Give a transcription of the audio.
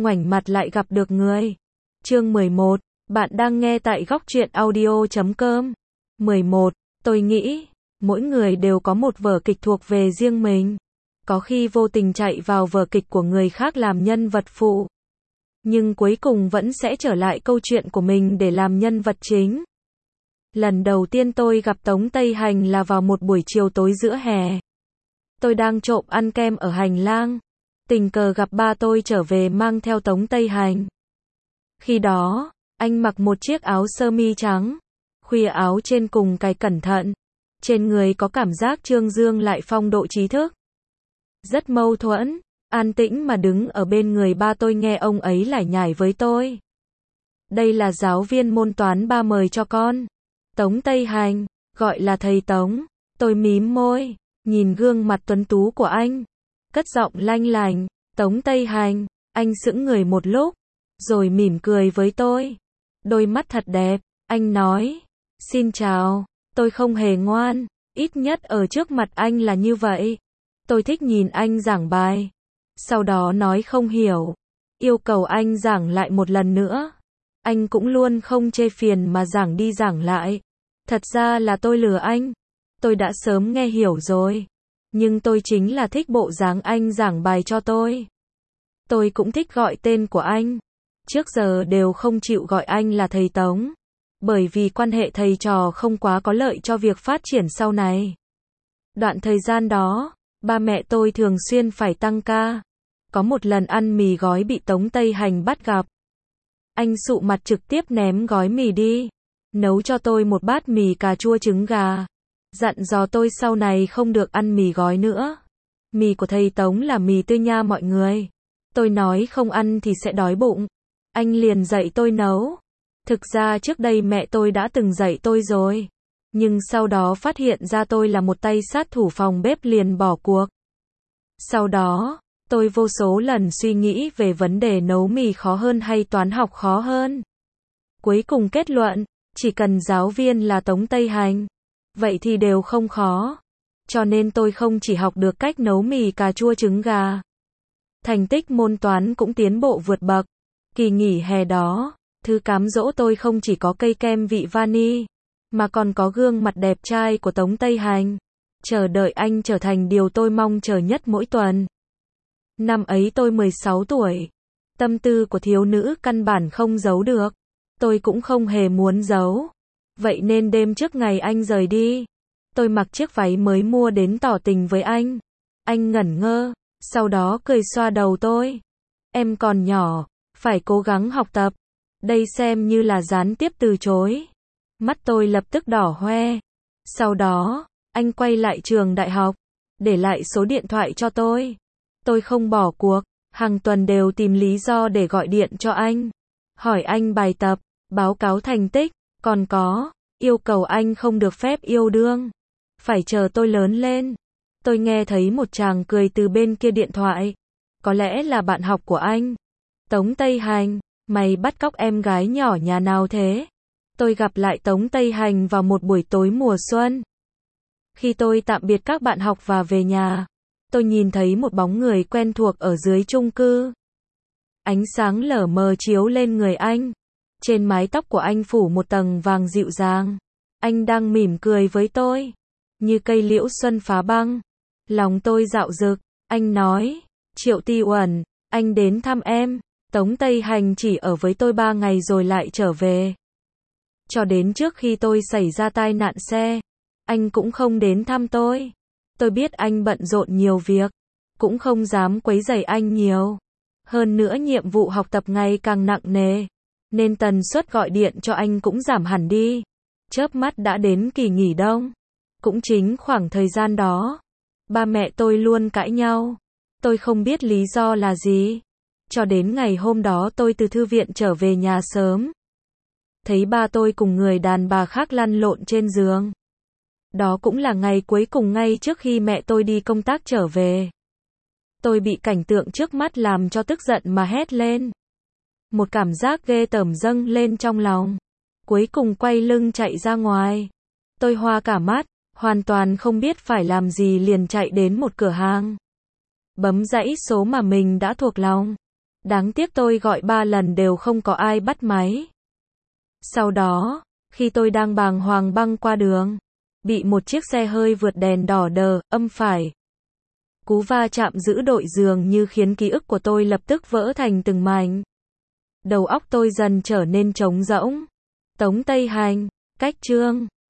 ngoảnh mặt lại gặp được người. Chương 11, bạn đang nghe tại góc truyện audio.com. 11, tôi nghĩ, mỗi người đều có một vở kịch thuộc về riêng mình. Có khi vô tình chạy vào vở kịch của người khác làm nhân vật phụ. Nhưng cuối cùng vẫn sẽ trở lại câu chuyện của mình để làm nhân vật chính. Lần đầu tiên tôi gặp Tống Tây Hành là vào một buổi chiều tối giữa hè. Tôi đang trộm ăn kem ở hành lang. Tình cờ gặp ba tôi trở về mang theo Tống Tây Hành. Khi đó, anh mặc một chiếc áo sơ mi trắng, khuỷu áo trên cùng cài cẩn thận. Trên người có cảm giác trương dương lại phong độ trí thức. Rất mâu thuẫn, an tĩnh mà đứng ở bên người ba tôi nghe ông ấy lải nhải với tôi. Đây là giáo viên môn toán ba mời cho con. Tống Tây Hành, gọi là thầy Tống. Tôi mím môi, nhìn gương mặt tuấn tú của anh. Cất giọng lanh lành, Tống Tây Hành, anh sững người một lúc, rồi mỉm cười với tôi. Đôi mắt thật đẹp, anh nói, xin chào, tôi không hề ngoan, ít nhất ở trước mặt anh là như vậy. Tôi thích nhìn anh giảng bài, sau đó nói không hiểu, yêu cầu anh giảng lại một lần nữa. Anh cũng luôn không chê phiền mà giảng đi giảng lại. Thật ra là tôi lừa anh, tôi đã sớm nghe hiểu rồi. Nhưng tôi chính là thích bộ dáng anh giảng bài cho tôi. Tôi cũng thích gọi tên của anh. Trước giờ đều không chịu gọi anh là thầy Tống. Bởi vì quan hệ thầy trò không quá có lợi cho việc phát triển sau này. Đoạn thời gian đó, ba mẹ tôi thường xuyên phải tăng ca. Có một lần ăn mì gói bị Tống Tây Hành bắt gặp. Anh sụ mặt trực tiếp ném gói mì đi. Nấu cho tôi một bát mì cà chua trứng gà. Dặn dò tôi sau này không được ăn mì gói nữa. Mì của thầy Tống là mì tươi nha mọi người. Tôi nói không ăn thì sẽ đói bụng. Anh liền dạy tôi nấu. Thực ra trước đây mẹ tôi đã từng dạy tôi rồi. Nhưng sau đó phát hiện ra tôi là một tay sát thủ phòng bếp liền bỏ cuộc. Sau đó, tôi vô số lần suy nghĩ về vấn đề nấu mì khó hơn hay toán học khó hơn. Cuối cùng kết luận, chỉ cần giáo viên là Tống Tây Hành, vậy thì đều không khó. Cho nên tôi không chỉ học được cách nấu mì cà chua trứng gà. Thành tích môn toán cũng tiến bộ vượt bậc. Kỳ nghỉ hè đó, thứ cám dỗ tôi không chỉ có cây kem vị vani, mà còn có gương mặt đẹp trai của Tống Tây Hành. Chờ đợi anh trở thành điều tôi mong chờ nhất mỗi tuần. Năm ấy tôi 16 tuổi. Tâm tư của thiếu nữ căn bản không giấu được. Tôi cũng không hề muốn giấu. Vậy nên đêm trước ngày anh rời đi, tôi mặc chiếc váy mới mua đến tỏ tình với anh. Anh ngẩn ngơ, sau đó cười xoa đầu tôi. Em còn nhỏ, phải cố gắng học tập. Đây xem như là gián tiếp từ chối. Mắt tôi lập tức đỏ hoe. Sau đó, anh quay lại trường đại học, để lại số điện thoại cho tôi. Tôi không bỏ cuộc, hàng tuần đều tìm lý do để gọi điện cho anh. Hỏi anh bài tập, báo cáo thành tích, còn có, yêu cầu anh không được phép yêu đương. Phải chờ tôi lớn lên. Tôi nghe thấy một chàng cười từ bên kia điện thoại. Có lẽ là bạn học của anh. Tống Tây Hành, mày bắt cóc em gái nhỏ nhà nào thế? Tôi gặp lại Tống Tây Hành vào một buổi tối mùa xuân. Khi tôi tạm biệt các bạn học và về nhà, tôi nhìn thấy một bóng người quen thuộc ở dưới chung cư. Ánh sáng lờ mờ chiếu lên người anh. Trên mái tóc của anh phủ một tầng vàng dịu dàng. Anh đang mỉm cười với tôi, như cây liễu xuân phá băng. Lòng tôi dạo dực. Anh nói, Triệu Ti Uẩn, anh đến thăm em. Tống Tây Hành chỉ ở với tôi 3 ngày rồi lại trở về. Cho đến trước khi tôi xảy ra tai nạn xe, anh cũng không đến thăm tôi. Tôi biết anh bận rộn nhiều việc, cũng không dám quấy rầy anh nhiều. Hơn nữa nhiệm vụ học tập ngày càng nặng nề, nên tần suất gọi điện cho anh cũng giảm hẳn đi. Chớp mắt đã đến kỳ nghỉ đông. Cũng chính khoảng thời gian đó, ba mẹ tôi luôn cãi nhau. Tôi không biết lý do là gì. Cho đến ngày hôm đó tôi từ thư viện trở về nhà sớm. Thấy ba tôi cùng người đàn bà khác lăn lộn trên giường. Đó cũng là ngày cuối cùng ngay trước khi mẹ tôi đi công tác trở về. Tôi bị cảnh tượng trước mắt làm cho tức giận mà hét lên. Một cảm giác ghê tởm dâng lên trong lòng. Cuối cùng quay lưng chạy ra ngoài. Tôi hoa cả mắt, hoàn toàn không biết phải làm gì liền chạy đến một cửa hàng. Bấm dãy số mà mình đã thuộc lòng. Đáng tiếc tôi gọi 3 lần đều không có ai bắt máy. Sau đó, khi tôi đang bàng hoàng băng qua đường, bị một chiếc xe hơi vượt đèn đỏ đờ, âm phải. Cú va chạm dữ dội dường như khiến ký ức của tôi lập tức vỡ thành từng mảnh. Đầu óc tôi dần trở nên trống rỗng. Tống Tây Hành, Cách Chương